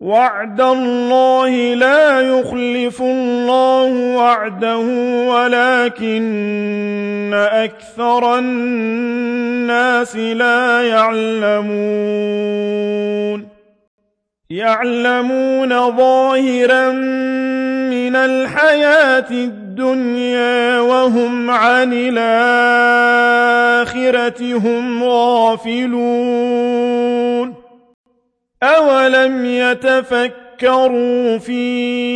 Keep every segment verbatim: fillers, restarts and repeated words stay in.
وعد الله لا يخلف الله وعده ولكن أكثر الناس لا يعلمون يعلمون ظاهرا من الحياة الدنيا وهم عن الآخرة هم غافلون أولم يتفكروا في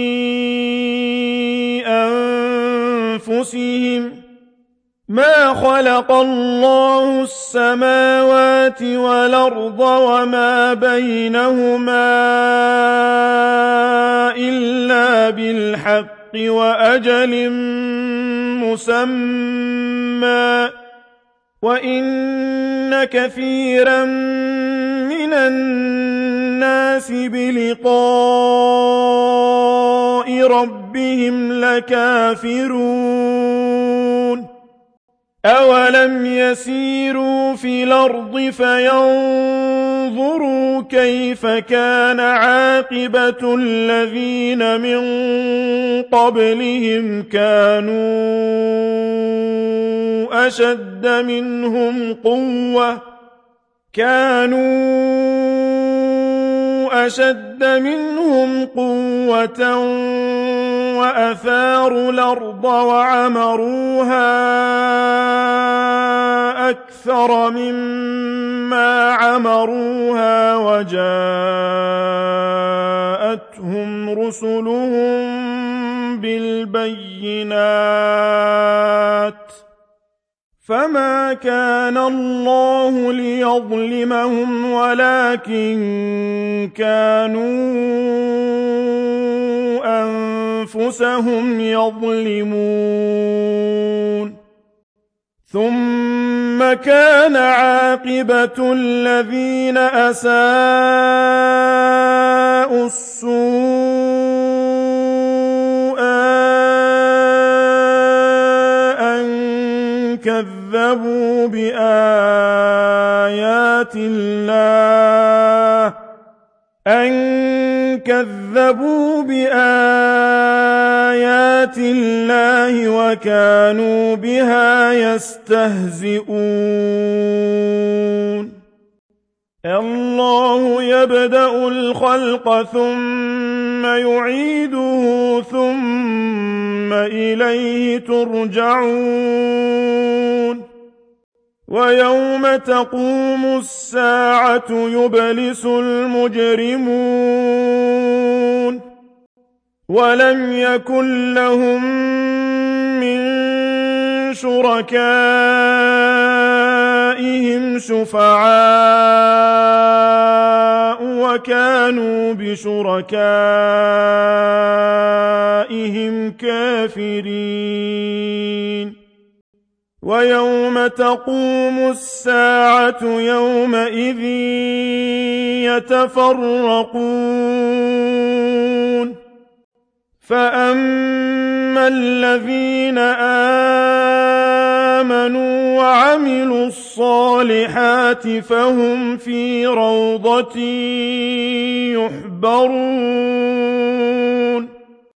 أنفسهم ما خلق الله السماوات والأرض وما بينهما إلا بالحق وأجل مسمى وإن كثيرا من الناس بلقاء ربهم لكافرون أولم يسيروا في الأرض فينظروا كيف كان عاقبة الذين من قبلهم كانوا أشد منهم قوة كانوا أشد منهم قوة وأثاروا الأرض وعمروها أكثر مما عمروها وجاءتهم رسلهم بالبينات فما كان الله ليظلمهم ولكن كانوا أنفسهم يظلمون ثم كان عاقبة الذين أساءوا السوء أن كذبوا بآيات الله أن كذبوا بآيات الله وكانوا بها يستهزئون الله يبدأ الخلق ثم يعيده ثم إليه ترجعون ويوم تقوم الساعة يبلس المجرمون ولم يكن لهم من شركائهم شفعاء وكانوا بشركائهم كافرين ويوم تقوم الساعة يومئذ يتفرقون فأما الذين آمنوا وعملوا الصالحات فهم في روضة يحبرون